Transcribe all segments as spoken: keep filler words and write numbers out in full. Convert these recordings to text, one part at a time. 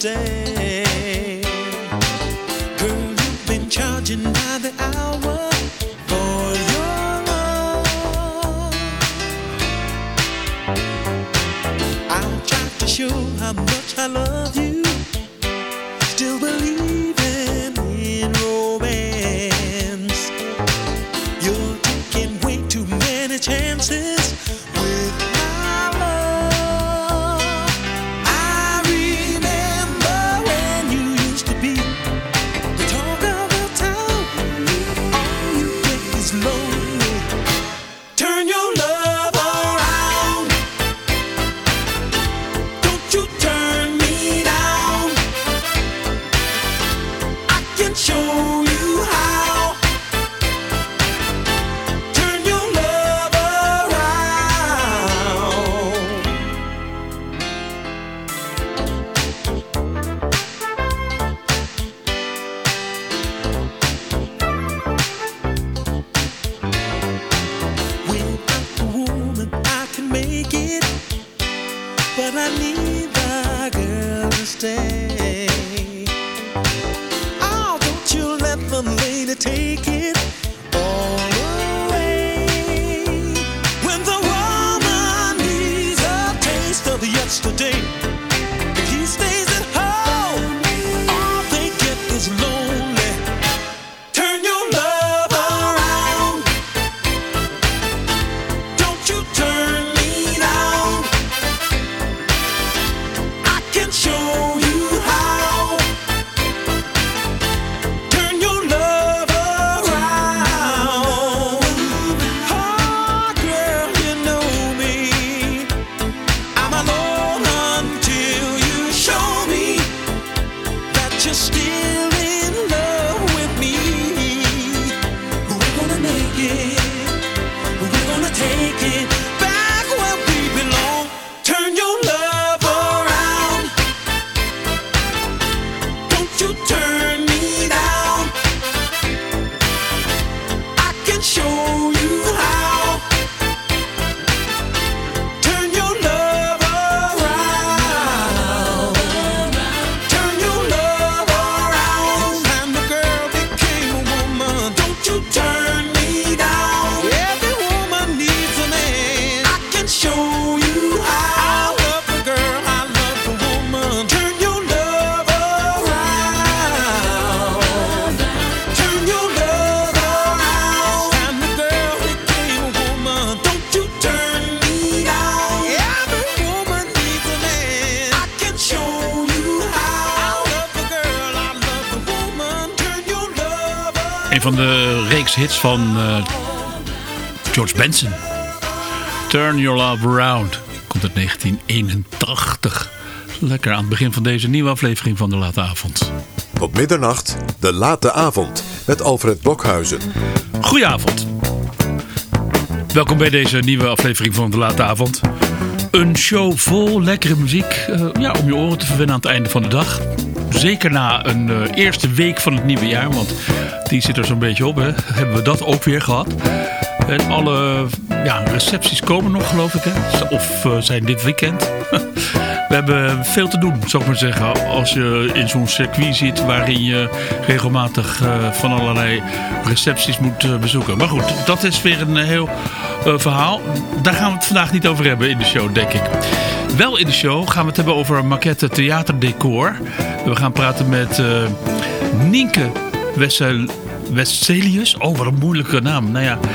stay. Girl, you've been charging by the hour for your love. I'll try to show how much I love you. Still believing in romance. You're taking way too many chances with my love. I remember when you used to be the talk of the town. All you get is lonely. Turn your love around. Don't you turn me down. I can show you how. Turn your love around. Without the woman I can make it, but I need the girl to stay. Oh, don't you let the lady take it all away. When the woman needs a taste of yesterday, if he stays at home, all they get is lonely. Turn your love around. Don't you turn me down. I can show you how. Turn your love around. Oh, girl, you know me. I'm alone until you show me that you're still in love with me. We're gonna make it. We're gonna take it back where we belong. Turn your love around. Don't you turn me down. I can show you how. Turn your love around. Turn your love around. And the girl became a woman. Don't you turn me down. Every woman needs a man. I can show you how. I love the girl, I love the woman. Turn your love around. Turn your love around. And the girl became a woman. Don't you turn me down. Every woman needs a man. I can show you how. I love the girl, I love the woman. Turn your love around. Een van de reeks hits van eh, George Benson. Turn Your Love Around. Komt uit negentien eenentachtig. Lekker aan het begin van deze nieuwe aflevering van De Late Avond. Tot middernacht, De Late Avond, met Alfred Blokhuizen. Goedenavond. Welkom bij deze nieuwe aflevering van De Late Avond. Een show vol lekkere muziek. eh, ja, om je oren te verwennen aan het einde van de dag. Zeker na een eh, eerste week van het nieuwe jaar. Want die zit er zo'n beetje op. Hè. Hebben we dat ook weer gehad. En alle ja, recepties komen nog, geloof ik. Hè? Of uh, zijn dit weekend. We hebben veel te doen, zou ik maar zeggen. Als je in zo'n circuit zit waarin je regelmatig uh, van allerlei recepties moet uh, bezoeken. Maar goed, dat is weer een heel uh, verhaal. Daar gaan we het vandaag niet over hebben in de show, denk ik. Wel in de show gaan we het hebben over maquette theaterdecor. We gaan praten met uh, Nienke Wessel... Wesselius. Oh, wat een moeilijke naam. Nou ja...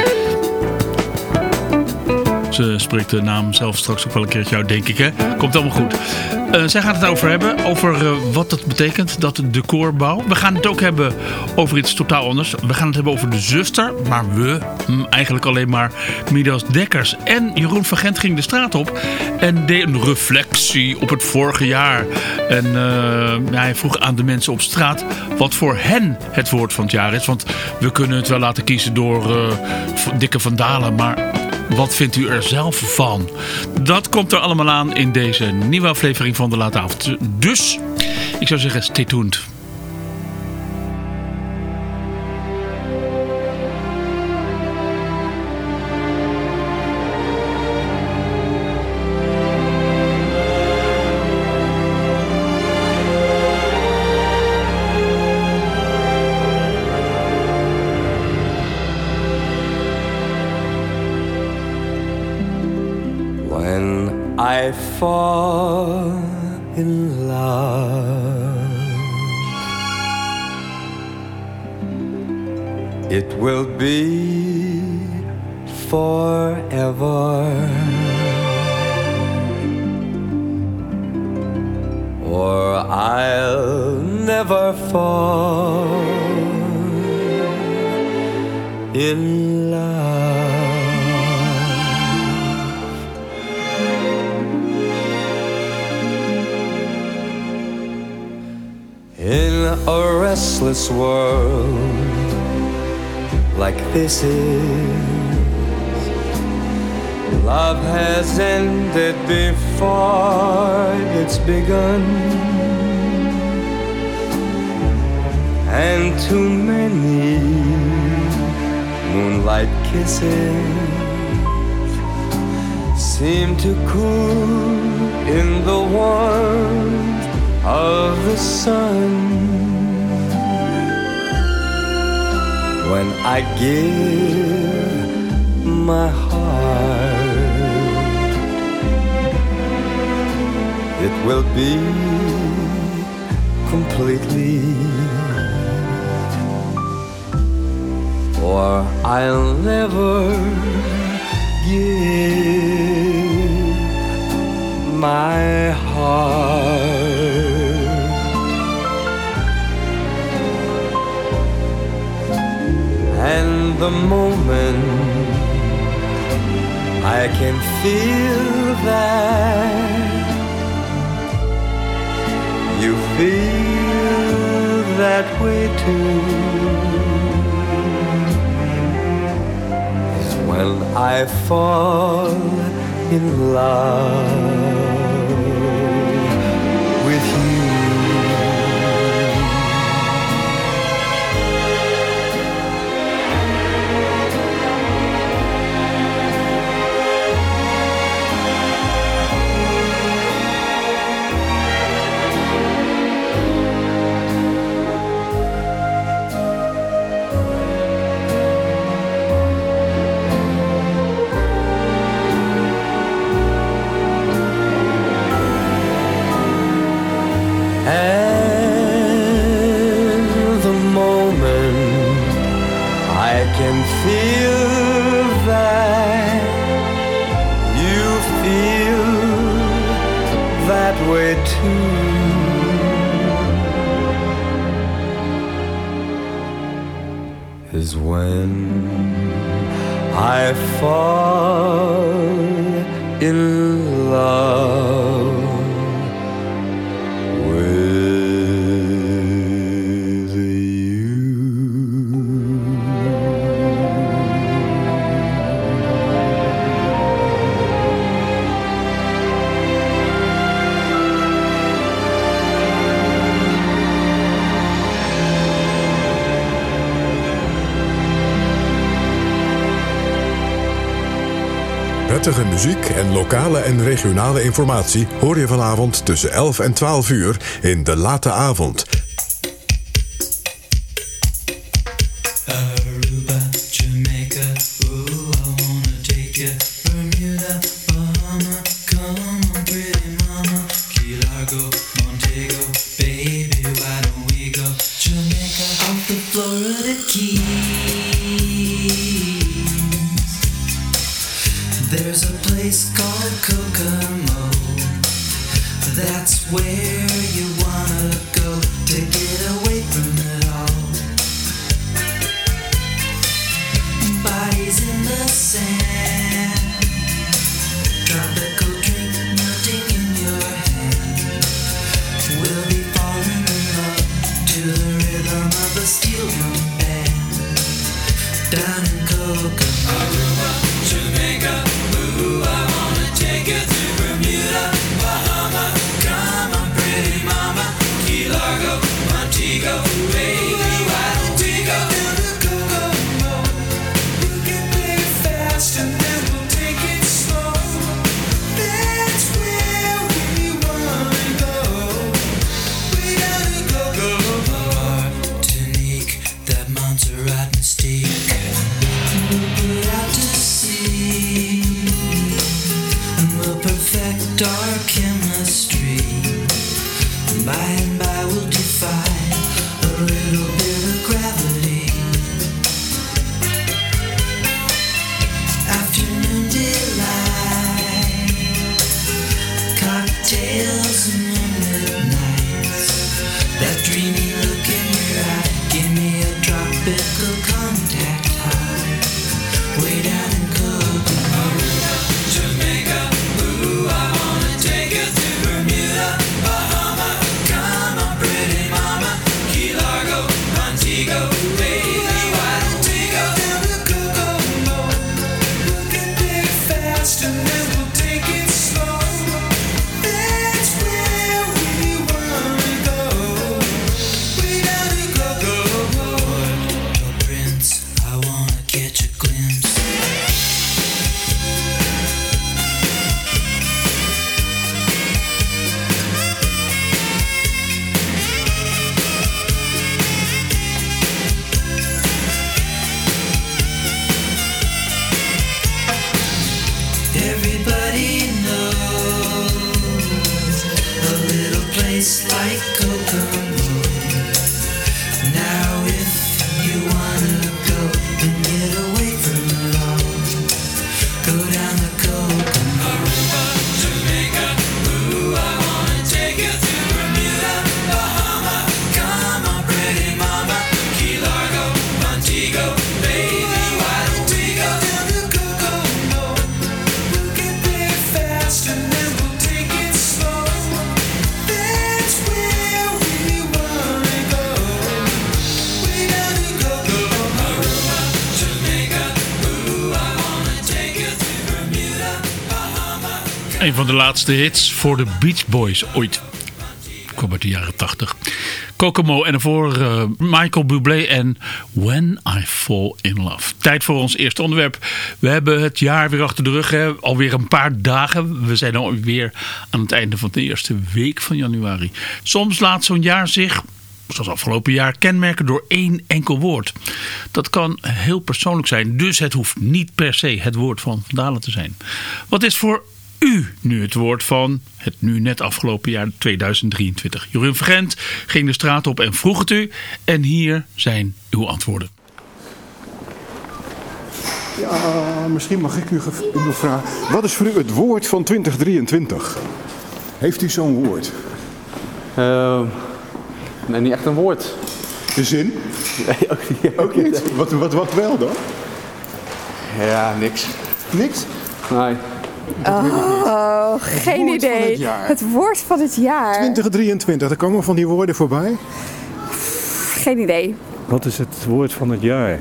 Ze spreekt de naam zelf straks ook wel een keertje uit, denk ik. Hè? Komt allemaal goed. Uh, zij gaat het over hebben. Over uh, wat dat betekent, dat decorbouw. We gaan het ook hebben over iets totaal anders. We gaan het hebben over de zuster. Maar we, hm, eigenlijk alleen maar Midas Dekkers. En Jeroen van Gent ging de straat op. En deed een reflectie op het vorige jaar. En uh, ja, hij vroeg aan de mensen op straat wat voor hen het woord van het jaar is. Want we kunnen het wel laten kiezen door uh, Dikke Van Dalen. Maar... wat vindt u er zelf van? Dat komt er allemaal aan in deze nieuwe aflevering van De Late Avond. Dus, ik zou zeggen, stay tuned. I fall in love, it will be forever, or I'll never fall in love. In a restless world like this is, love has ended before it's begun, and too many moonlight kisses seem to cool in the warmth of the sun. When I give my heart, it will be completely, or I'll never give my heart. And the moment I can feel that you feel that way too is when I fall in love with you. And the moment I can feel that you feel that way too is when I fall in love with you. Prettige muziek en lokale en regionale informatie hoor je vanavond tussen elf en twaalf uur in De Late Avond. Aruba, Jamaica, ooh, I wanna take you. Bermuda, Bahama, come on, pretty mama. Key Largo, Montego, baby, why don't we go? Jamaica, off the Florida Keys. There's a place called Kokomo. That's where you wanna go to get away from it all. Bodies in the sand, tropical drink melting in your hand. We'll be falling in love to the rhythm of a steel drum band. Down in Kokomo, Aruba, Jamaica, ooh, I wanna take you to Bermuda, Bahama, come on, pretty mama, Key Largo, Montego, baby, why don't we go to the Kokomo? We can play it fast and then we'll take it slow. That's where we wanna go. We gotta go, go, Martinique, the tropical contact high, way down in Kokomo. Aruba, Jamaica, ooh, I wanna take you to Bermuda, Bahama, come on pretty mama, Key Largo, Montego, baby, why don't we go down to Kokomo? We'll get there fast and then we'll take it slow. That's where we wanna go. Way down to Kokomo. Oh, Prince, I wanna catch a glimpse. Everybody knows a little place like Kokomo. Now if you wanna go and get away from it all, go down to Kokomo. Aruba, Jamaica, ooh, I wanna take you to Bermuda, Bahama, come on pretty mama, Key Largo, Montego, baby, why don't we go down to Kokomo? We'll get there fast and then we'll take it slow. That's where we wanna go. Way down to Kokomo. Aruba, Jamaica, ooh, I wanna take you to Bermuda, Bahama. Een van de laatste hits voor de Beach Boys ooit. Kwam uit de jaren tachtig. Kokomo en daarvoor uh, Michael Bublé en When I Fall in Love. Tijd voor ons eerste onderwerp. We hebben het jaar weer achter de rug. Hè? Alweer een paar dagen. We zijn alweer aan het einde van de eerste week van januari. Soms laat zo'n jaar zich, zoals afgelopen jaar, kenmerken door één enkel woord. Dat kan heel persoonlijk zijn. Dus het hoeft niet per se het woord van Van Dalen te zijn. Wat is voor u nu het woord van het nu net afgelopen jaar tweeduizend drieëntwintig? Jeroen Vergent ging de straat op en vroeg het u. En hier zijn uw antwoorden. Ja, misschien mag ik u ge- u nog vragen. Wat is voor u het woord van twintig drieëntwintig? Heeft u zo'n woord? Uh, nee, niet echt een woord. De zin? Nee, ook niet. Ook niet? Wat, wat, wat wel dan? Ja, niks. Niks? Nee. Oh, geen woord van idee. het jaar. Het woord van het jaar. twintig drieëntwintig, er komen van die woorden voorbij. Geen idee. Wat is het woord van het jaar?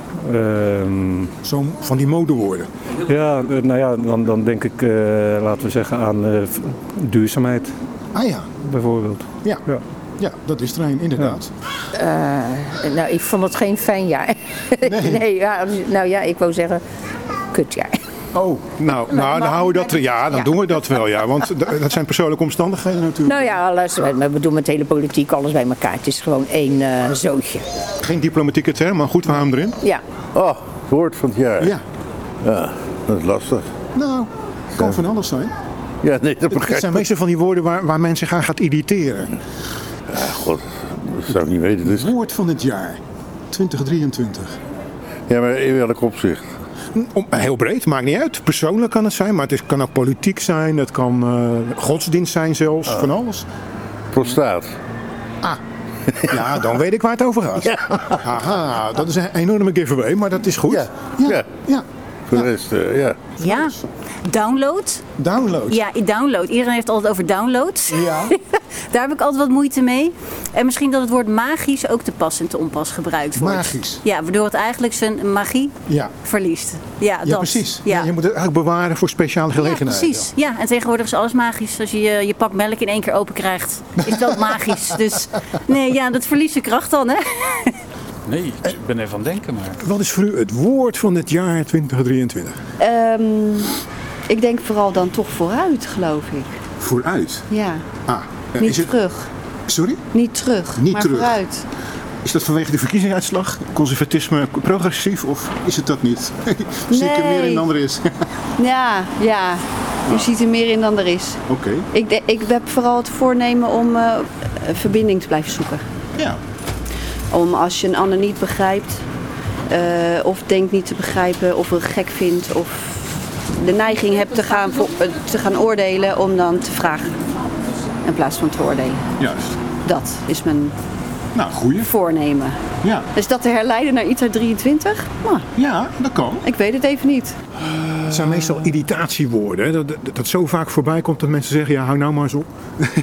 Ehm, Zo'n van die modewoorden. ja, eh, nou ja, dan, dan denk ik, eh, laten we zeggen, aan eh, v- duurzaamheid Ah ja, bijvoorbeeld. ja. Ja. Ja, dat is er een, inderdaad. Nou, ik vond het geen fijn jaar. Nee. nee ja, nou ja, ik wou zeggen, kutjaar. Oh, nou, nou dan houden we dat. Ja, dan Ja. doen we dat wel, ja. Want d- dat zijn persoonlijke omstandigheden natuurlijk. Nou ja, alles, we doen met hele politiek, alles bij elkaar. Het is gewoon één uh, zootje. Geen diplomatieke term, maar goed, we houden hem erin. Ja. Oh, woord van het jaar. Ja, Ja, dat is lastig. nou, kan van alles zijn. Ja, nee, dat Het begrijp zijn ik. meestal van die woorden waar, waar men zich aan gaat irriteren. Ja, god, dat zou ik niet weten. Dus... Woord van het jaar, twintig drieëntwintig. Ja, maar in welk opzicht? Om, heel breed, maakt niet uit. Persoonlijk kan het zijn, maar het is, kan ook politiek zijn. Het kan uh, godsdienst zijn zelfs, van alles. Prostaat. Ja, dan weet ik waar het over gaat. Haha, dat is een enorme giveaway, maar dat is goed. Ja. ja. Ja. ja. Voor de rest, uh, ja. Ja, download. Download. Ja, download. Iedereen heeft het altijd over download. Ja. Daar heb ik altijd wat moeite mee. En misschien dat het woord magisch ook te pas en te onpas gebruikt wordt. Magisch. Ja, waardoor het eigenlijk zijn magie Ja. verliest. Ja, Ja, dat. precies. Ja. Ja, je moet het eigenlijk bewaren voor speciale Ja, gelegenheden. precies. Ja, en tegenwoordig is alles magisch. Als je je, je pak melk in één keer open krijgt, is dat magisch. Dus nee, ja, dat verliest zijn kracht dan, hè? Nee, ik ben even aan het denken, maar... Wat is voor u het woord van het jaar twintig drieëntwintig? Um, ik denk vooral dan toch vooruit, geloof ik. Vooruit? Ja. Ah, uh, Niet is het... terug. Sorry? Niet terug, Niet maar terug. vooruit. Is dat vanwege de verkiezingsuitslag? Conservatisme progressief of is het dat niet? Zie ik er meer in dan er is? Ja, ja. Je ziet er meer in dan er is. Oké. Okay. Ik, de, ik heb vooral het voornemen om uh, een verbinding te blijven zoeken. Ja. Om als je een ander niet begrijpt, uh, of denkt niet te begrijpen, of een gek vindt, of de neiging hebt te gaan, vo- te gaan oordelen, om dan te vragen in plaats van te oordelen. Juist. Dat is mijn Nou, goeie. voornemen. Ja. Dus dat te herleiden naar iets uit drieëntwintig? Nou, Ja, dat kan. ik weet het even niet. Het zijn meestal irritatiewoorden. Hè? Dat, dat, dat zo vaak voorbij komt dat mensen zeggen, ja, hou nou maar eens op.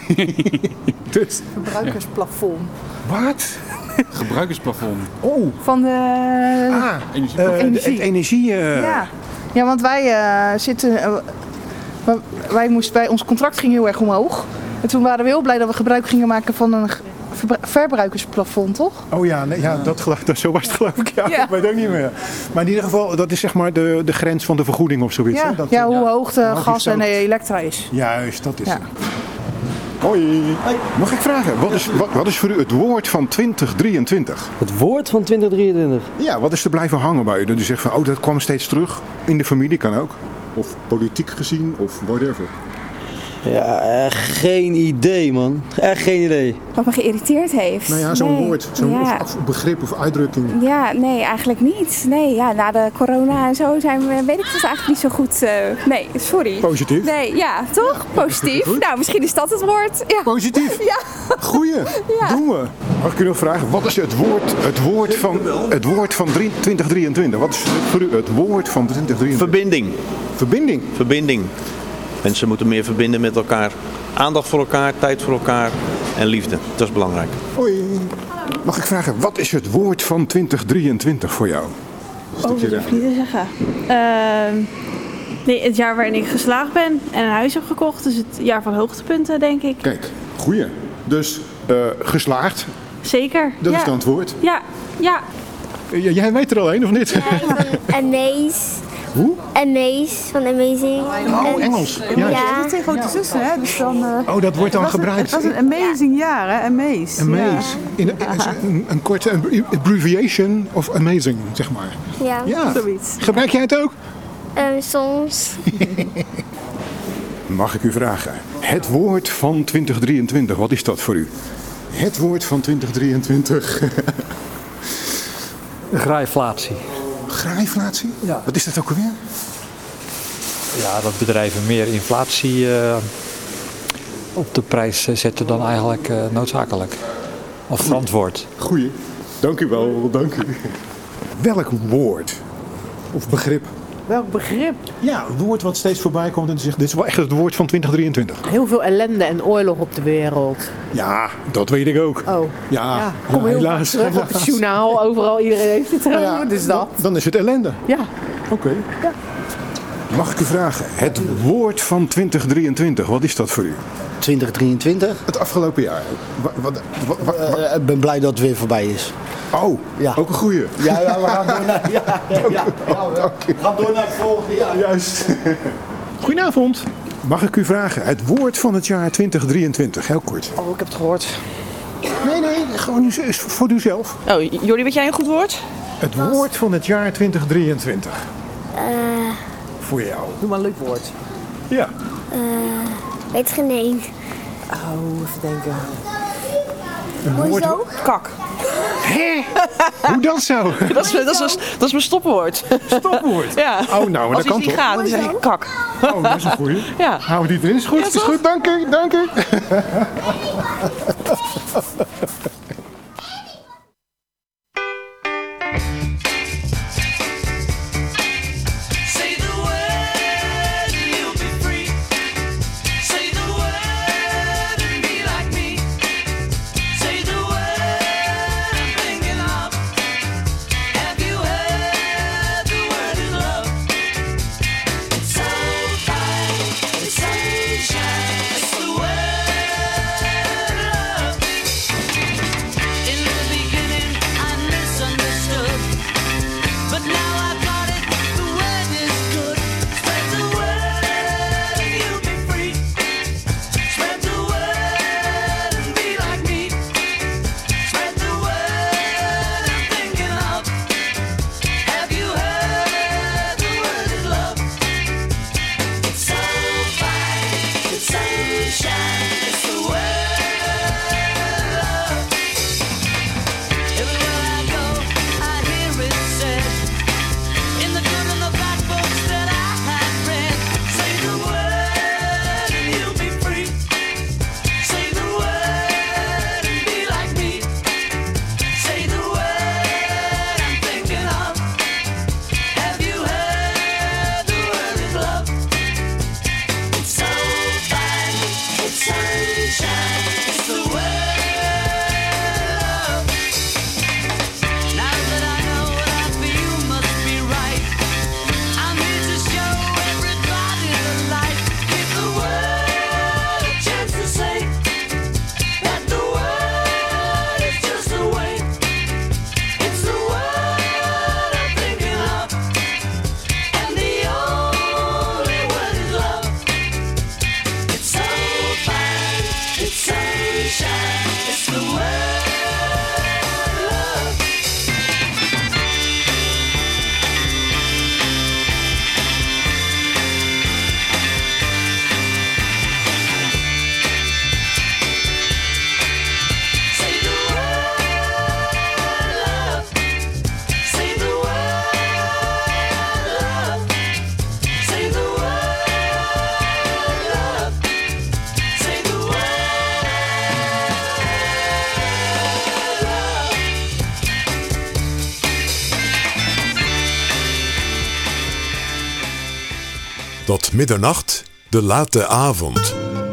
dus. Verbruikersplafond. Wat? Gebruikersplafond. Oh. Van de Ah, Energieplafond. uh, energie. Het energie... Uh... Ja. ja, want wij uh, zitten... Uh, wij- wij moesten bij ons contract ging heel erg omhoog. En toen waren we heel blij dat we gebruik gingen maken van een ge- verbru- verbruikersplafond, toch? Oh ja, nee, ja dat, geloof- dat, zo was het geloof ik. Ja, Ja. Ik weet ook niet meer. Maar in ieder geval, dat is zeg maar de, de grens van de vergoeding of zoiets. Ja, Hè? Dat, ja, hoe hoog de hoe hoog gas die en stoot. elektra is. Juist, dat is Ja. het. Hoi. Mag ik vragen, wat is, wat, wat is voor u het woord van twintig drieëntwintig? Het woord van twintig drieëntwintig? Ja, wat is er blijven hangen bij u? Dat u zegt van, oh, dat kwam steeds terug. In de familie kan ook. Of politiek gezien, of whatever. Ja, echt geen idee, man. Echt geen idee. Wat me geïrriteerd heeft? Nou ja, zo'n Nee. woord, zo'n ja. of, of begrip of uitdrukking. Ja, nee, eigenlijk niet. Nee, ja, na de corona en zo zijn we, weet ik het eigenlijk niet zo goed. Uh, nee, sorry. Positief? Nee, ja, toch? Positief. Goed. Nou, misschien is dat het woord. Ja. Positief? Ja. Goeie, Ja. doen we. Mag ik u nog vragen, wat is het woord, het woord van, het woord van drie- twintig drieëntwintig? Wat is voor u het woord van twintig drieëntwintig? Verbinding. Verbinding? Verbinding. Mensen moeten meer verbinden met elkaar. Aandacht voor elkaar, tijd voor elkaar en liefde. Dat is belangrijk. Hoi. Mag ik vragen, wat is het woord van twintig drieëntwintig voor jou? Oh, dat durf ik niet te zeggen. Uh, nee, het jaar waarin ik geslaagd ben en een huis heb gekocht. Dus het jaar van hoogtepunten, denk ik. Kijk, goeie. Dus uh, geslaagd, Zeker. dat ja. is het antwoord. Ja, ja. Uh, jij weet er al een, of niet? Amaze. Hoe? Amaze, van Amazing. Oh, Engels. Ja, Ja. dat zijn grote zussen, hè? Dus dan, uh, Oh, dat wordt dan was een- gebruikt. Dat is een amazing jaar, hè? Amaze. Amaze. Ja. In, in, een, een korte abbreviation of amazing, zeg maar. Ja, Ja. zoiets. Gebruik jij het ook? Um, soms. Mag ik u vragen, het woord van twintig drieëntwintig, wat is dat voor u? Het woord van twintig drieëntwintig. Graaiflatie. Graaiflatie? Ja. Wat is dat ook alweer? Ja, dat bedrijven meer inflatie uh, op de prijs zetten dan eigenlijk uh, noodzakelijk. Of verantwoord. Goeie. Dank u wel, dank u. Welk woord of begrip? Welk begrip? Ja, een woord wat steeds voorbij komt en je zegt, dit is wel echt het woord van twintig drieëntwintig. Heel veel ellende en oorlog op de wereld. Ja, dat weet ik ook. Oh. Ja, Ja, kom ja, heel helaas. vaak terug op het helaas. journaal. Overal, iedereen heeft het erover. Ja, dus dat. Dan, dan is het ellende. Ja. Oké. Ja. Mag ik u vragen, het woord van twintig drieëntwintig, wat is dat voor u? twintig drieëntwintig? Het afgelopen jaar. Wat, wat, wat, wat, wat? Uh, ik ben blij dat het weer voorbij is. Oh, ja. Ook een goeie. Ja, ja, we gaan door naar, ja, ja, ja, ja, we gaan door naar het volgende jaar. Juist. Goedenavond. Mag ik u vragen, het woord van het jaar twintig drieëntwintig, heel kort. Oh, ik heb het gehoord. Nee, nee, gewoon u, voor uzelf. Oh, Jordi, weet jij een goed woord? Het woord van het jaar twintig drieëntwintig. Uh, Voor jou. Doe maar een leuk woord. uh, Ja. weet geen één. Oh, even denken. Een woord... Hoezo? Kak. Hé? Hoe dat zo? Dat is, dat, is, dat is mijn stopwoord. Stopwoord? Ja. Oh, nou, maar Als dat kan iets niet toch? gaat, dan zeg ik kak. Oh, dat is een goeie. Ja. Houden we die erin? Is goed, Ja, is toch? goed, dank u, dank u. Say the word and you'll be free. Say the word and be like me. Say the word I'm thinking of. Have you heard the word is love? It's so fine, it's sunshine. It's the word love. In the beginning I misunderstood. Tot middernacht, de late avond.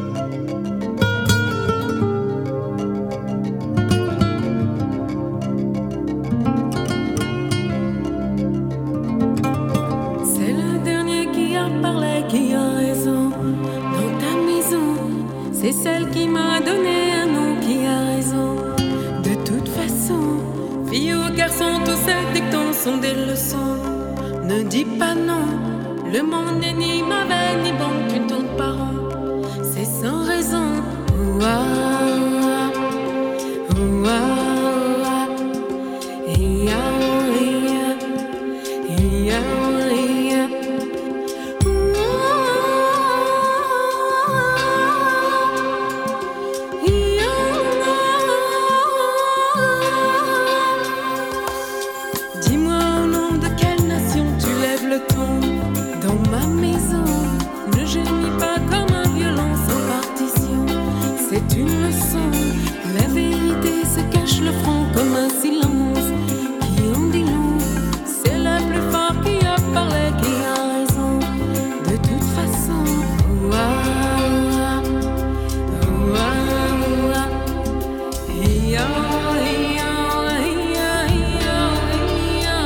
C'est le dernier qui a parlé, qui a raison. Dans ta maison, c'est celle qui m'a donné un nom, qui a raison. De toute façon, fille ou garçon, tous ces dictons sont des leçons. Ne dis pas non, le monde n'est ni mauvais ni bon, tu tournes pas rond. C'est sans raison. Ouah, ouah, iya, iya, iya, iya. Dis-moi au nom de quelle nation tu lèves le ton. Dans ma maison, ne gémis pas comme un violon sans partition. C'est une leçon, la vérité se cache le front comme un silence qui en dit long. C'est le plus fort qui a parlé, qui a raison. De toute façon, ouah, ouah, ouah, iya, iya, iya, iya, iya.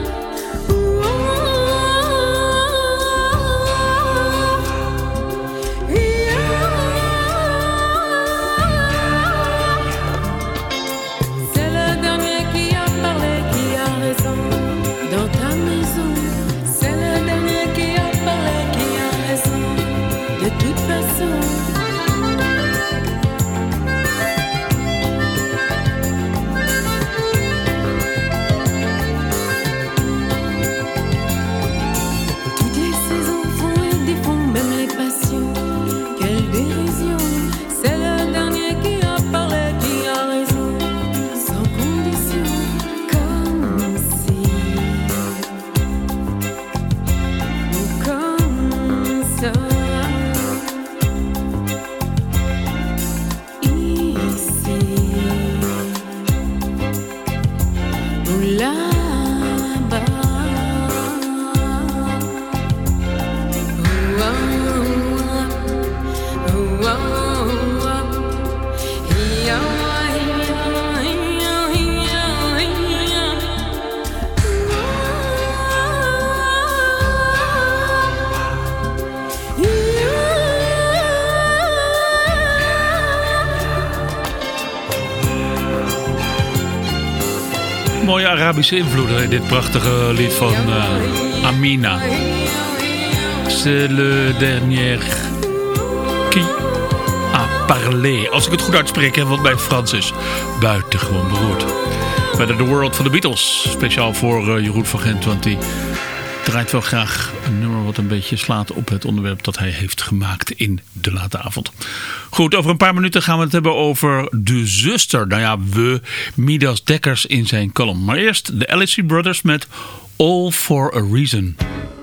C'est le dernier qui a parlé, qui a raison. Dans ta maison, c'est le dernier qui a parlé, qui a raison. De toute façon. Toutes les saisons font et défont, même les passions. Quelle dérision, c'est le dernier qui a parlé, qui a raison. Sans condition, comme si, ou comme ça. Ici, ou là-bas. Mooie Arabische invloeden in dit prachtige lied van uh, Amina. C'est le dernier qui a parlé. Als ik het goed uitspreek, hè, want mijn Frans is buitengewoon beroerd. Verder The World van de Beatles. Speciaal voor uh, Jeroen van Gent, want die draait wel graag een nummer wat een beetje slaat op het onderwerp dat hij heeft gemaakt in de late avond. Goed, over een paar minuten gaan we het hebben over de zuster. Nou ja, we, Midas Dekkers in zijn column. Maar eerst de Allison Brothers met All for a Reason.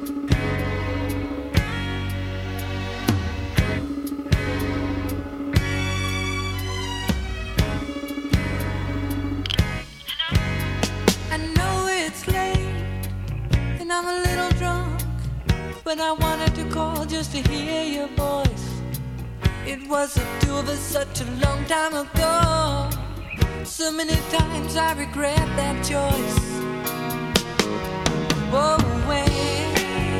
I know it's late and I'm a little drunk, but I wanted to call just to hear your voice. It was the two of us such a long time ago. So many times I regret that choice. Whoa, wait.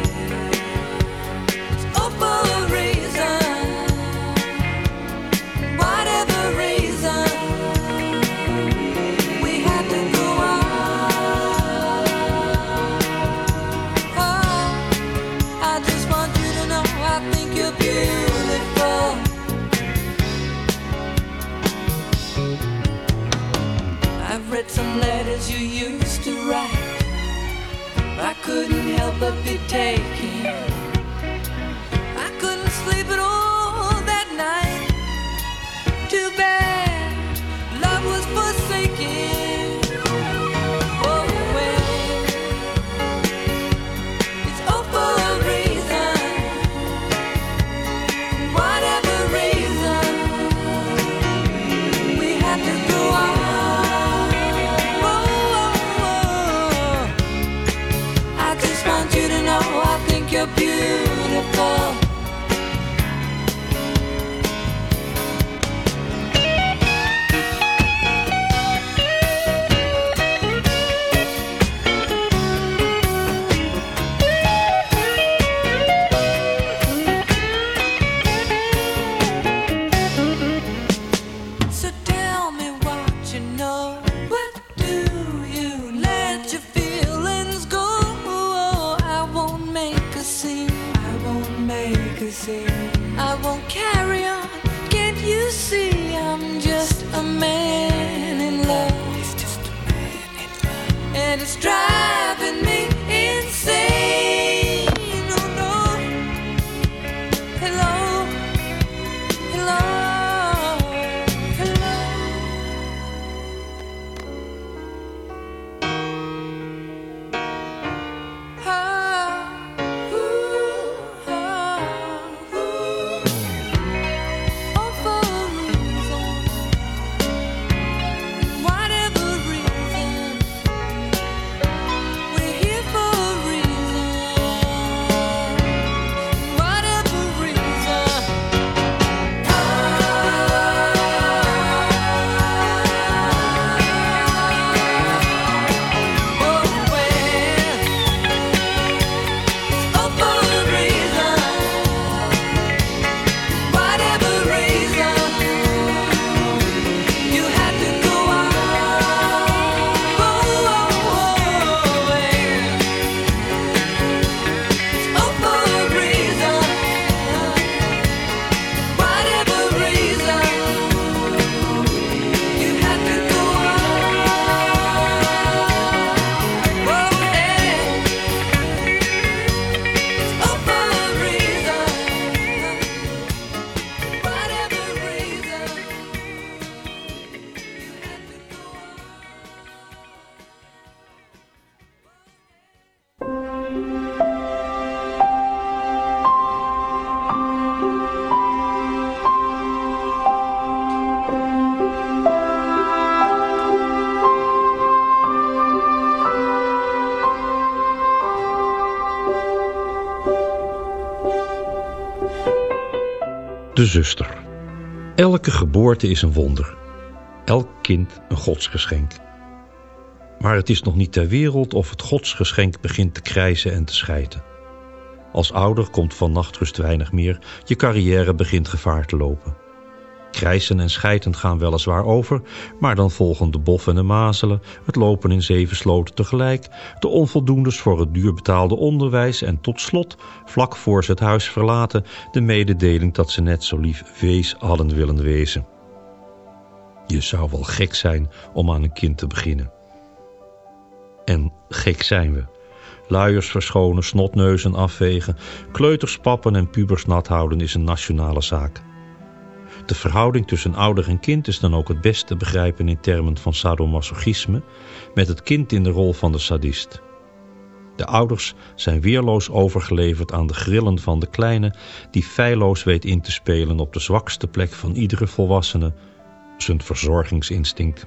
It's all for a reason. Whatever reason. We had to go on. Oh, I just want you to know I think you're beautiful. I've read some letters you used to write. I couldn't help but be taken. I couldn't sleep at all that night. Too bad love was forsaken. Oh well, it's all for a reason. Whatever reason, we had to go on. You to know I think you're beautiful. say I won't carry on. Can't you see I'm just a man in love? And it's driving me insane. Oh no. Hello. Hello. Hello. Ah, ooh, ah, ooh. All for a reason. Whatever reason. We're here for a reason. Whatever reason. Oh, well, all for a reason. Whatever reason. You had to go on. Oh, oh, oh, well. Oh, for a reason. Whatever reason. You had to go on. Oh, yeah. Oh, for a reason. Whatever reason. De zuster. Elke geboorte is een wonder. Elk kind een godsgeschenk. Maar het is nog niet ter wereld of het godsgeschenk begint te krijsen en te schijten. Als ouder komt van nachtrust weinig meer, je carrière begint gevaar te lopen. Krijsen en schijten gaan weliswaar over, maar dan volgen de bof en de mazelen, het lopen in zeven sloten tegelijk, de onvoldoendes voor het duur betaalde onderwijs en tot slot, vlak voor ze het huis verlaten, de mededeling dat ze net zo lief wees hadden willen wezen. Je zou wel gek zijn om aan een kind te beginnen. En gek zijn we. Luiers verschonen, snotneuzen afvegen, kleuters pappen en pubers nat houden is een nationale zaak. De verhouding tussen ouder en kind is dan ook het best te begrijpen in termen van sadomasochisme, met het kind in de rol van de sadist. De ouders zijn weerloos overgeleverd aan de grillen van de kleine, die feilloos weet in te spelen op de zwakste plek van iedere volwassene, zijn verzorgingsinstinct.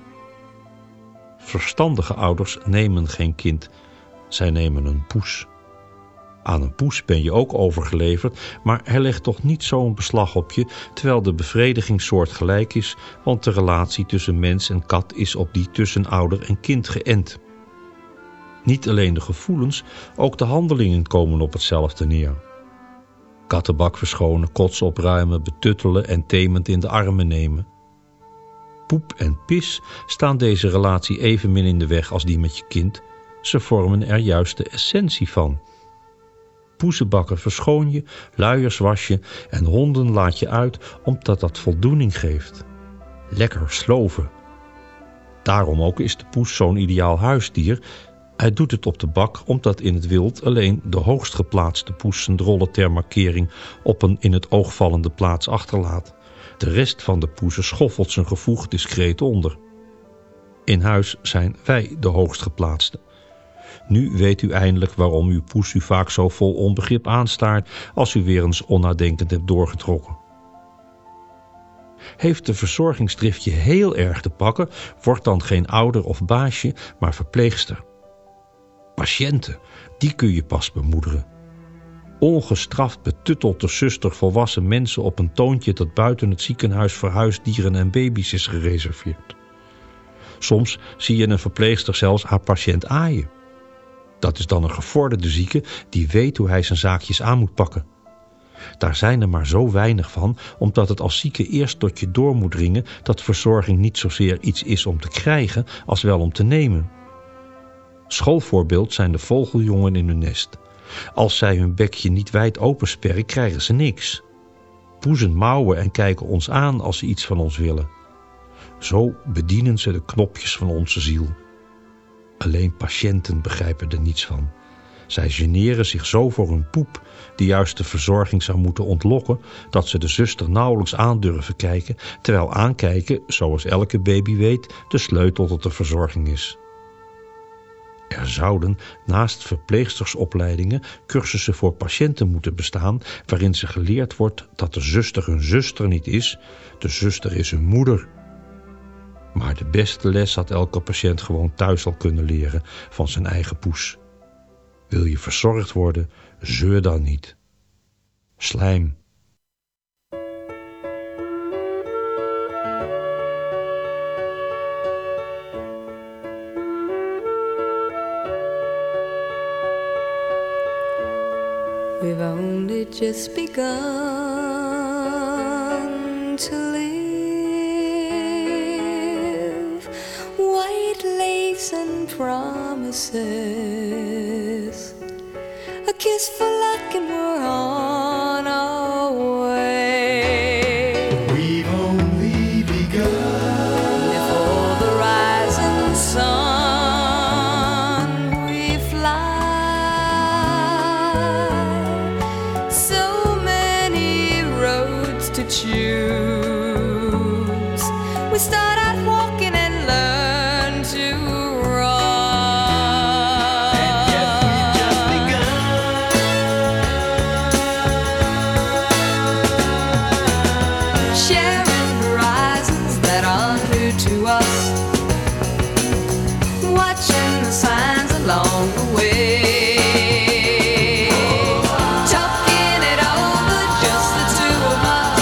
Verstandige ouders nemen geen kind, zij nemen een poes. Aan een poes ben je ook overgeleverd, maar hij legt toch niet zo'n beslag op je, terwijl de bevrediging soortgelijk is, want de relatie tussen mens en kat is op die tussen ouder en kind geënt. Niet alleen de gevoelens, ook de handelingen komen op hetzelfde neer. Kattenbak verschonen, kots opruimen, betuttelen en temend in de armen nemen. Poep en pis staan deze relatie evenmin in de weg als die met je kind. Ze vormen er juist de essentie van. Poezenbakken verschoon je, luiers was je en honden laat je uit omdat dat voldoening geeft. Lekker sloven. Daarom ook is de poes zo'n ideaal huisdier. Hij doet het op de bak omdat in het wild alleen de hoogst geplaatste poes zijn drollen ter markering op een in het oog vallende plaats achterlaat. De rest van de poezen schoffelt zijn gevoeg discreet onder. In huis zijn wij de hoogst geplaatste. Nu weet u eindelijk waarom uw poes u vaak zo vol onbegrip aanstaart als u weer eens onnadenkend hebt doorgetrokken. Heeft de verzorgingsdrift je heel erg te pakken, wordt dan geen ouder of baasje, maar verpleegster. Patiënten, die kun je pas bemoederen. Ongestraft betuttelt de zuster volwassen mensen op een toontje dat buiten het ziekenhuis voor huisdieren en baby's is gereserveerd. Soms zie je een verpleegster zelfs haar patiënt aaien. Dat is dan een gevorderde zieke die weet hoe hij zijn zaakjes aan moet pakken. Daar zijn er maar zo weinig van, omdat het als zieke eerst tot je door moet dringen dat verzorging niet zozeer iets is om te krijgen als wel om te nemen. Schoolvoorbeeld zijn de vogeljongen in hun nest. Als zij hun bekje niet wijd opensperren, krijgen ze niks. Poezen mouwen en kijken ons aan als ze iets van ons willen. Zo bedienen ze de knopjes van onze ziel. Alleen patiënten begrijpen er niets van. Zij generen zich zo voor hun poep, die juist de verzorging zou moeten ontlokken, dat ze de zuster nauwelijks aandurven kijken, terwijl aankijken, zoals elke baby weet, de sleutel tot de verzorging is. Er zouden naast verpleegstersopleidingen cursussen voor patiënten moeten bestaan, waarin ze geleerd wordt dat de zuster hun zuster niet is, de zuster is hun moeder. Maar de beste les had elke patiënt gewoon thuis al kunnen leren van zijn eigen poes. Wil je verzorgd worden, zeur dan niet. Slijm. We've only just begun to live. White lace and promises, a kiss for luck and we're on our way. We've only begun. Before the rising sun we fly. So many roads to choose. We start out walking and learn to run. And yet we've just begun. Sharing horizons that are new to us. Watching the signs along the way. Talking it over, just the two of us.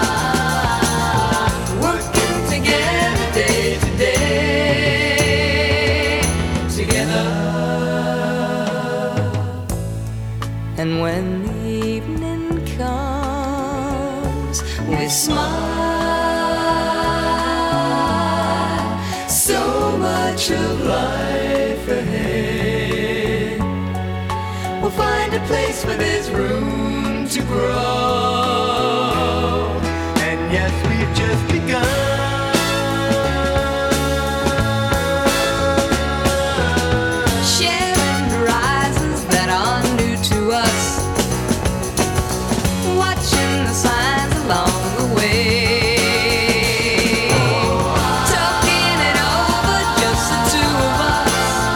Working together day to day. Together. And when the evening comes, we smile. So much of life ahead. We'll find a place where there's room to grow. And yes, we've just begun. Sharing horizons that are new to us. Watching the signs along the way. Talking it over, just the two of us.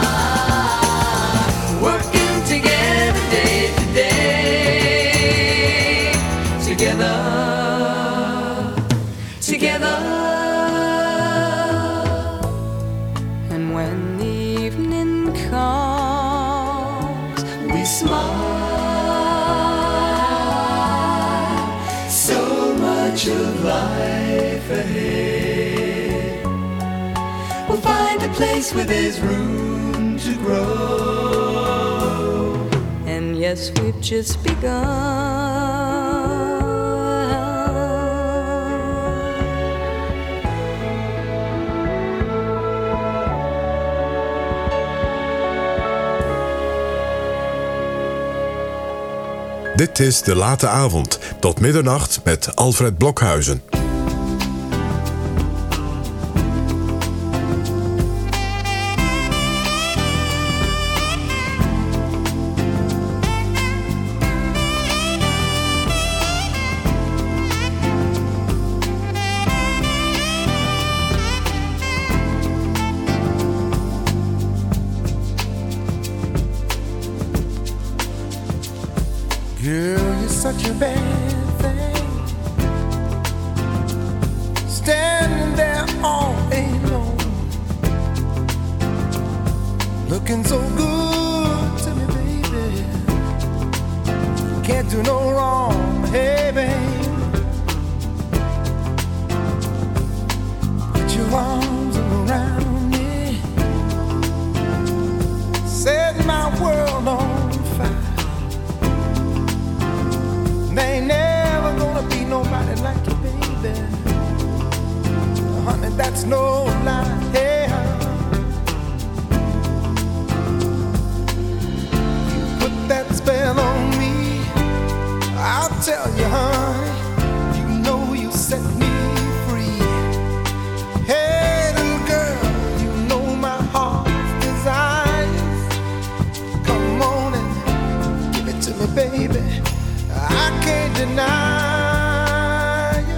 Working together day to day. Together. Together. And when the evening comes, we smile. So much of life ahead. We'll find a place where there's room to grow. And yes, we've just begun. Dit is De Late Avond, tot middernacht met Alfred Blokhuizen. Girl, you're such a bad thing. Standing there all alone, looking so good to me, baby. Can't do no wrong, hey, babe. Put your arms around me, set my world on fire. There ain't never gonna be nobody like you, baby. Honey, that's no lie. Hey, you put that spell baby, I can't deny you.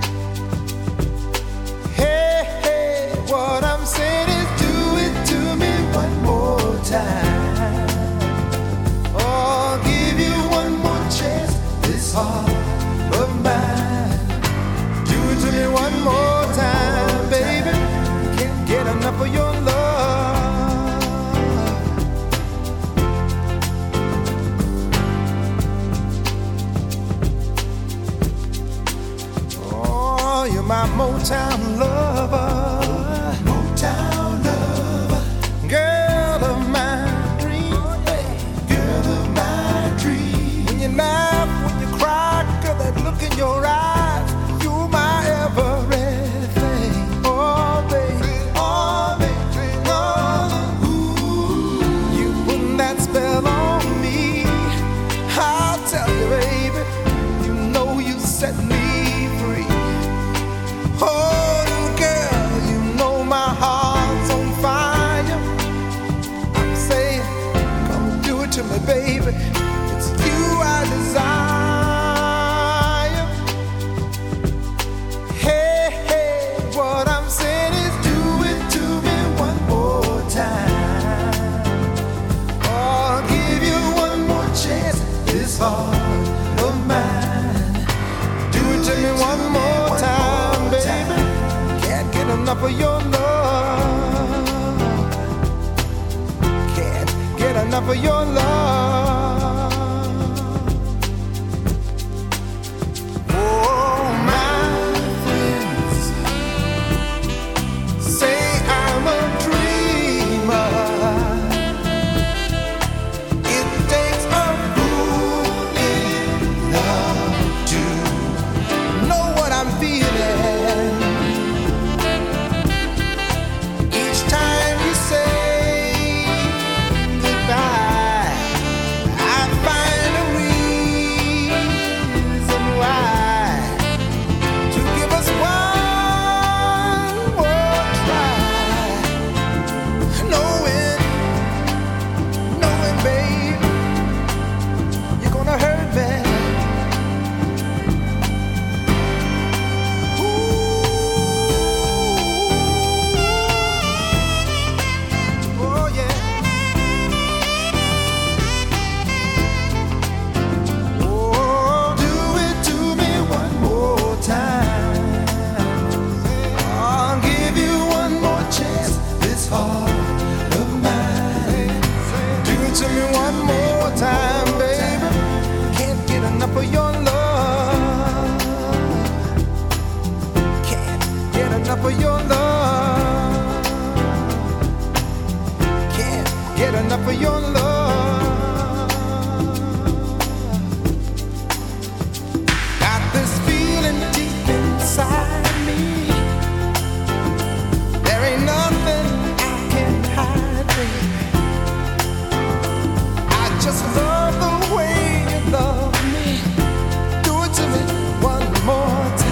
Hey, hey, what I'm saying is do it to me one more time. Oh, I'll give you one more chance, this heart of mine. Do it to me one more time, baby. Can't get enough of your love. You're my Motown lover, Motown lover, girl of my dreams, girl of my dreams. When you laugh, when you cry, girl, that look in your eyes, you're my everything. Oh, baby, oh, baby, oh, ooh, you put that spell on me. I'll tell you, baby, you know you set me. Oh, girl, you know my heart's on fire. I'm saying, come do it to me, baby. It's you I desire. Hey, hey, what I'm saying is do it to me one more time. Oh, I'll give you one more chance, this heart of mine. Do it to me one more time. Enough of your love. Can't get enough of your love. Oh, my friends say I'm a dreamer. It takes a fool in love to know what I'm feeling. For your love, can't get enough of your love. Got this feeling deep inside me. There ain't nothing I can hide, baby. I just love the way you love me. Do it to me one more time.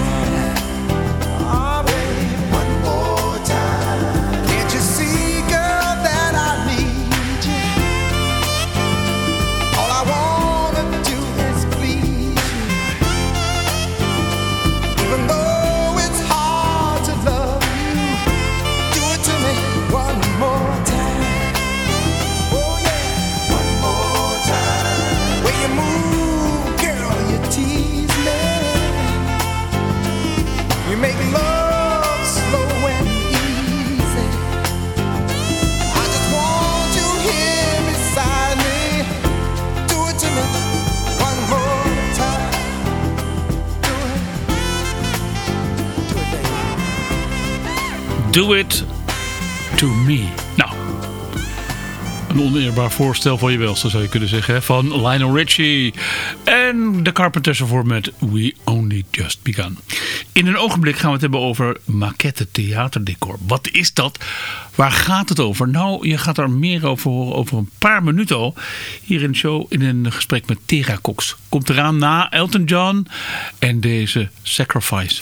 Do it to me. Nou, een oneerbaar voorstel van je welste zou je kunnen zeggen, hè? Van Lionel Richie en de Carpenters ervoor met We Only Just Begun. In een ogenblik gaan we het hebben over maquette theaterdecor. Wat is dat? Waar gaat het over? Nou, je gaat er meer over horen over een paar minuten al. Hier in de show in een gesprek met Tera Cox. Komt eraan na Elton John en deze Sacrifice.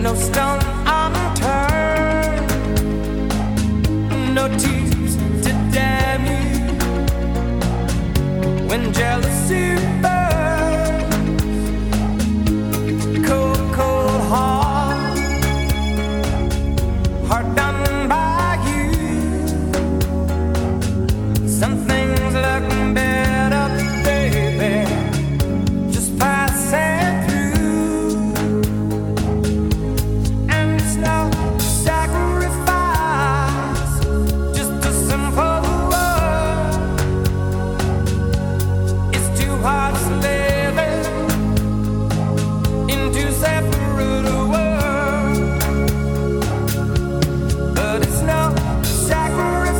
no stone unturned, no tears to damn you. When jealousy burns, cold, cold heart, heart done by you. Some things look better, baby, just passing through. And it's no sacrifice, just a simple word. It's two hearts living in two separate worlds, but it's no sacrifice.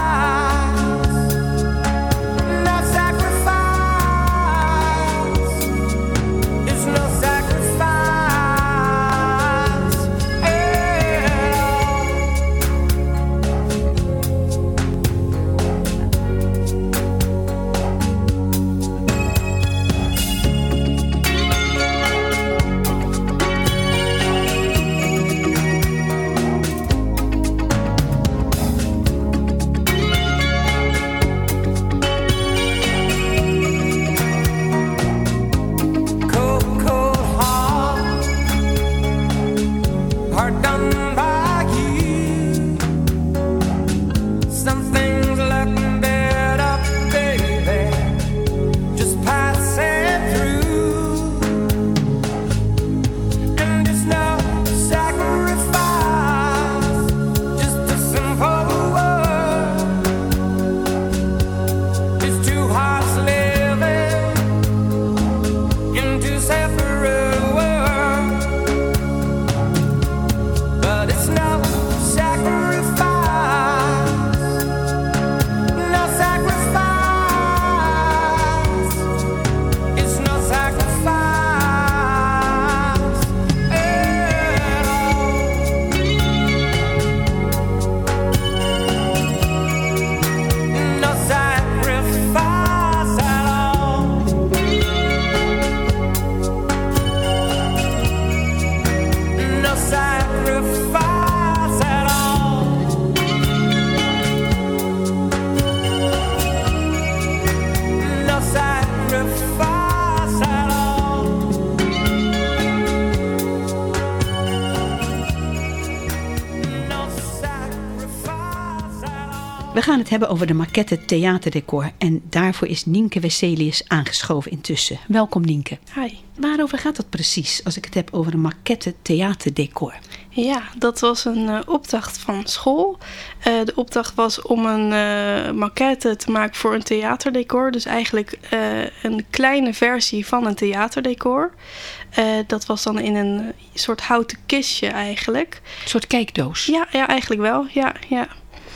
We gaan het hebben over de maquette theaterdecor. En daarvoor is Nienke Wesselius aangeschoven intussen. Welkom Nienke. Hi. Waarover gaat dat precies als ik het heb over een maquette theaterdecor? Ja, dat was een uh, opdracht van school. Uh, de opdracht was om een uh, maquette te maken voor een theaterdecor. Dus eigenlijk uh, een kleine versie van een theaterdecor. Uh, dat was dan in een soort houten kistje eigenlijk. Een soort kijkdoos? Ja, ja eigenlijk wel. Ja, ja.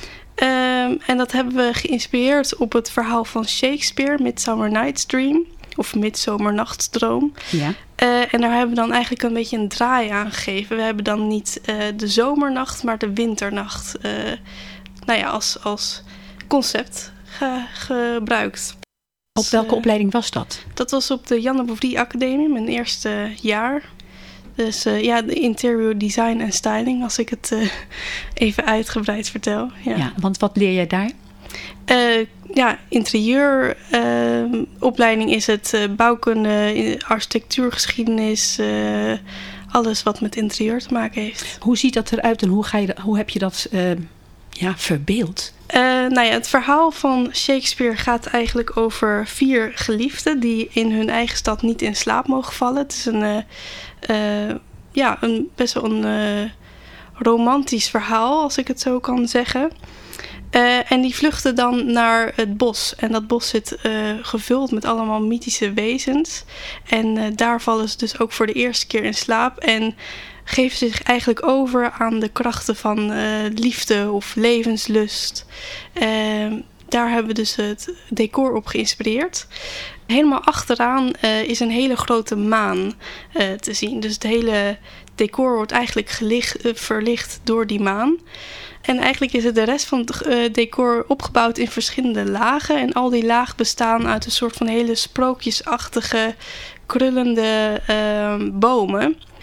Um, en dat hebben we geïnspireerd op het verhaal van Shakespeare, Midsummer Night's Dream. Of Midsomernachtsdroom. Ja. Uh, en daar hebben we dan eigenlijk een beetje een draai aan gegeven. We hebben dan niet uh, de zomernacht, maar de winternacht uh, nou ja, als, als concept ge- gebruikt. Op welke uh, opleiding was dat? Dat was op de Jan de Bouverie Academie, mijn eerste jaar. Dus uh, ja, de interior design en styling, als ik het uh, even uitgebreid vertel. Ja, ja, want wat leer jij daar? Uh, ja, interieuropleiding uh, is het uh, bouwkunde, architectuurgeschiedenis, uh, alles wat met interieur te maken heeft. Hoe ziet dat eruit en hoe, ga je, hoe heb je dat uh, ja, verbeeld? Uh, nou ja, het verhaal van Shakespeare gaat eigenlijk over vier geliefden die in hun eigen stad niet in slaap mogen vallen. Het is een, uh, uh, ja, een best wel een uh, romantisch verhaal, als ik het zo kan zeggen. Uh, en die vluchten dan naar het bos. En dat bos zit uh, gevuld met allemaal mythische wezens. En uh, daar vallen ze dus ook voor de eerste keer in slaap. En geven zich eigenlijk over aan de krachten van uh, liefde of levenslust. Uh, daar hebben we dus het decor op geïnspireerd. Helemaal achteraan uh, is een hele grote maan uh, te zien. Dus het hele decor wordt eigenlijk gelicht, uh, verlicht door die maan. En eigenlijk is het de rest van het uh, decor opgebouwd in verschillende lagen. En al die lagen bestaan uit een soort van hele sprookjesachtige, krullende uh, bomen.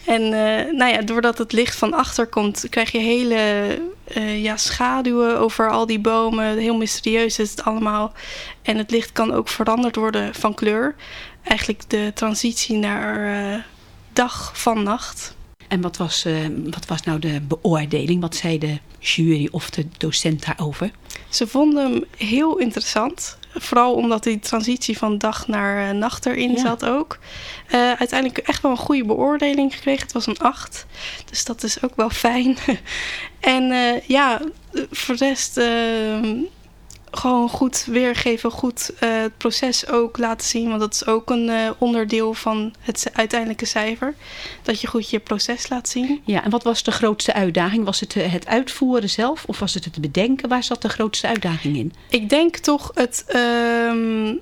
En uh, nou ja, doordat het licht van achter komt, krijg je hele uh, ja, schaduwen over al die bomen. Heel mysterieus is het allemaal. En het licht kan ook veranderd worden van kleur. Eigenlijk de transitie naar uh, dag van nacht. En wat was, uh, wat was nou de beoordeling? Wat zei de jury of de docent daarover? Ze vonden hem heel interessant. Vooral omdat die transitie van dag naar uh, nacht erin ja. zat ook. Uh, uiteindelijk echt wel een goede beoordeling gekregen. Het was een acht. Dus dat is ook wel fijn. en uh, ja, voor de rest... Uh, gewoon goed weergeven, goed uh, het proces ook laten zien. Want dat is ook een uh, onderdeel van het uiteindelijke cijfer. Dat je goed je proces laat zien. Ja, en wat was de grootste uitdaging? Was het uh, het uitvoeren zelf of was het het bedenken? Waar zat de grootste uitdaging in? Ik denk toch het um,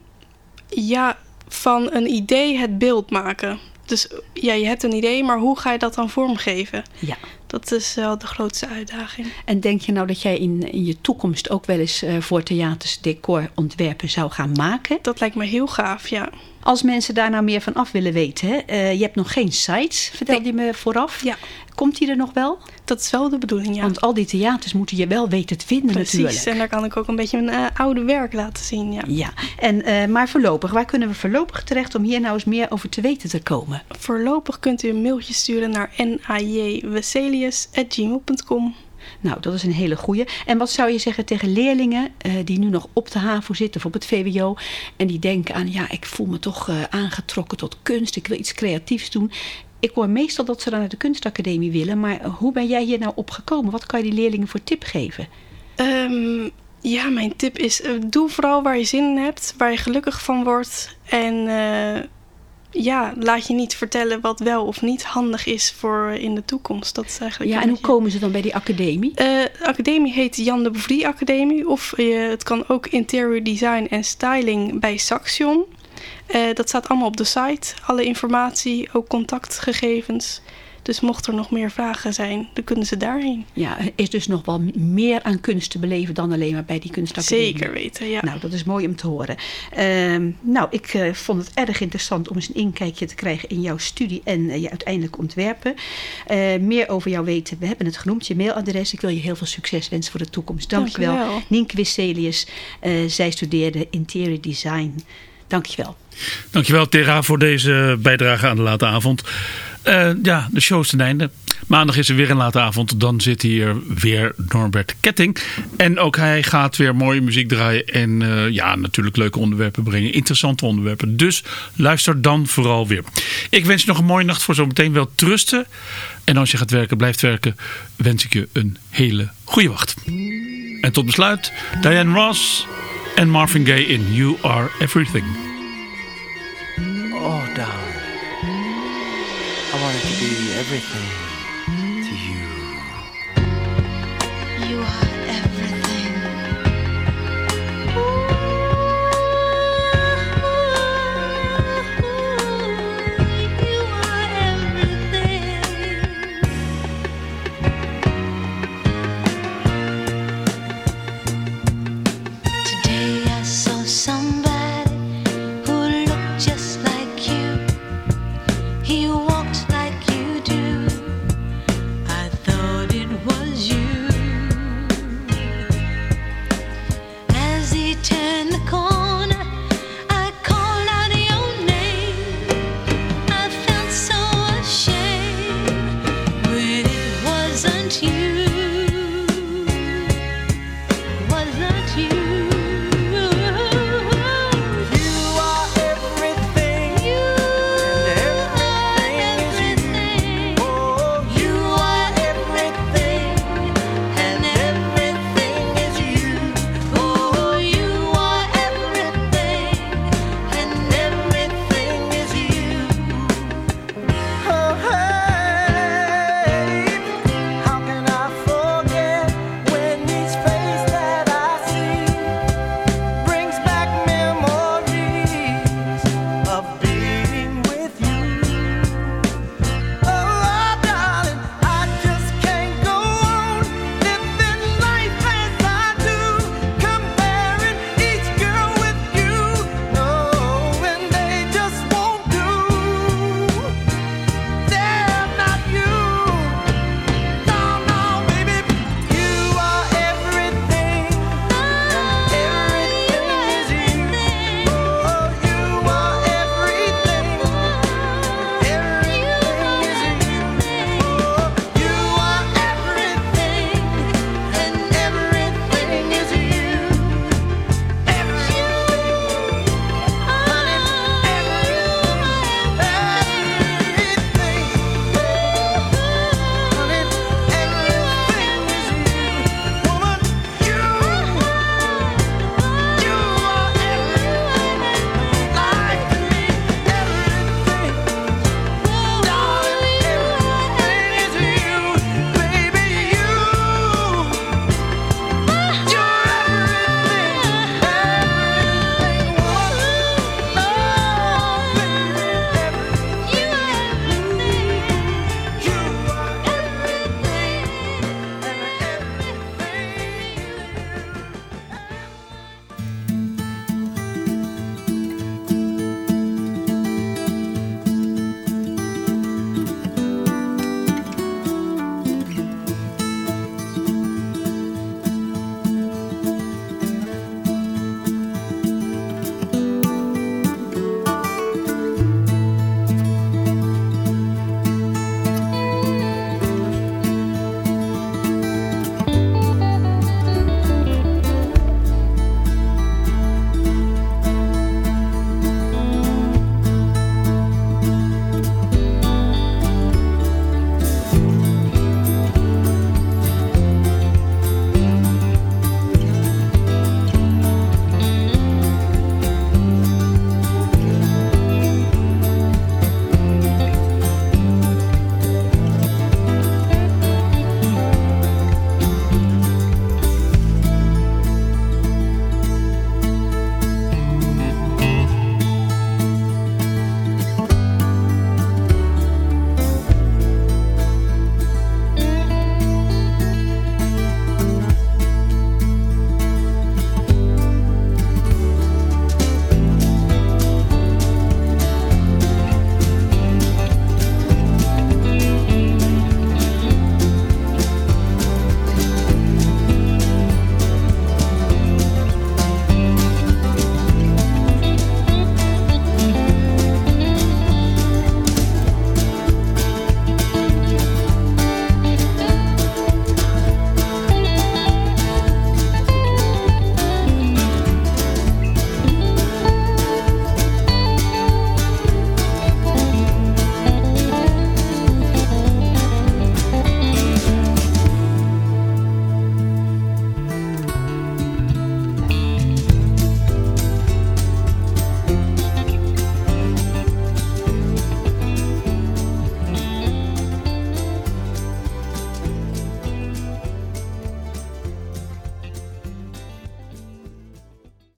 ja, van een idee het beeld maken. Dus ja, je hebt een idee, maar hoe ga je dat dan vormgeven? Ja. Dat is wel de grootste uitdaging. En denk je nou dat jij in, in je toekomst ook wel eens uh, voor theaters decorontwerpen zou gaan maken? Dat lijkt me heel gaaf, ja. Als mensen daar nou meer van af willen weten, hè? Uh, je hebt nog geen sites, vertelde je me vooraf. Ja. Komt die er nog wel? Dat is wel de bedoeling, ja. Want al die theaters moeten je wel weten te vinden. Precies, natuurlijk. En daar kan ik ook een beetje mijn uh, oude werk laten zien, ja. Ja, en, uh, maar voorlopig, waar kunnen we voorlopig terecht om hier nou eens meer over te weten te komen? Voorlopig kunt u een mailtje sturen naar n a j wesselius at gmail punt com. Nou, dat is een hele goeie. En wat zou je zeggen tegen leerlingen uh, die nu nog op de HAVO zitten of op het V W O en die denken aan, ja, ik voel me toch uh, aangetrokken tot kunst, ik wil iets creatiefs doen. Ik hoor meestal dat ze dan naar de kunstacademie willen, maar uh, hoe ben jij hier nou opgekomen? Wat kan je die leerlingen voor tip geven? Um, ja, mijn tip is, uh, doe vooral waar je zin in hebt, waar je gelukkig van wordt en... Uh, Ja, laat je niet vertellen wat wel of niet handig is voor in de toekomst. Dat is eigenlijk ja, en hoe komen ze dan bij die academie? Uh, de academie heet Jan de Bevrie Academie. Of uh, het kan ook Interior Design en Styling bij Saxion. Uh, dat staat allemaal op de site. Alle informatie, ook contactgegevens. Dus mocht er nog meer vragen zijn, dan kunnen ze daarheen. Ja, er is dus nog wel meer aan kunst te beleven dan alleen maar bij die kunstacademie. Zeker weten, ja. Nou, dat is mooi om te horen. Uh, nou, ik uh, vond het erg interessant om eens een inkijkje te krijgen in jouw studie en uh, je uiteindelijke ontwerpen. Uh, meer over jou weten, we hebben het genoemd, je mailadres. Ik wil je heel veel succes wensen voor de toekomst. Dank je wel. Nienke Wisselius, uh, zij studeerde interior design. Dank je wel. Dank je wel, Tera, voor deze bijdrage aan de late avond. Uh, ja, de show is ten einde. Maandag is er weer een late avond. Dan zit hier weer Norbert Ketting. En ook hij gaat weer mooie muziek draaien. En uh, ja, natuurlijk leuke onderwerpen brengen. Interessante onderwerpen. Dus luister dan vooral weer. Ik wens je nog een mooie nacht voor zometeen. Wel trusten. En als je gaat werken, blijft werken, wens ik je een hele goede wacht. En tot besluit, Diane Ross en Marvin Gaye in You Are Everything. Oh, darling. I wanted to be everything to you. You are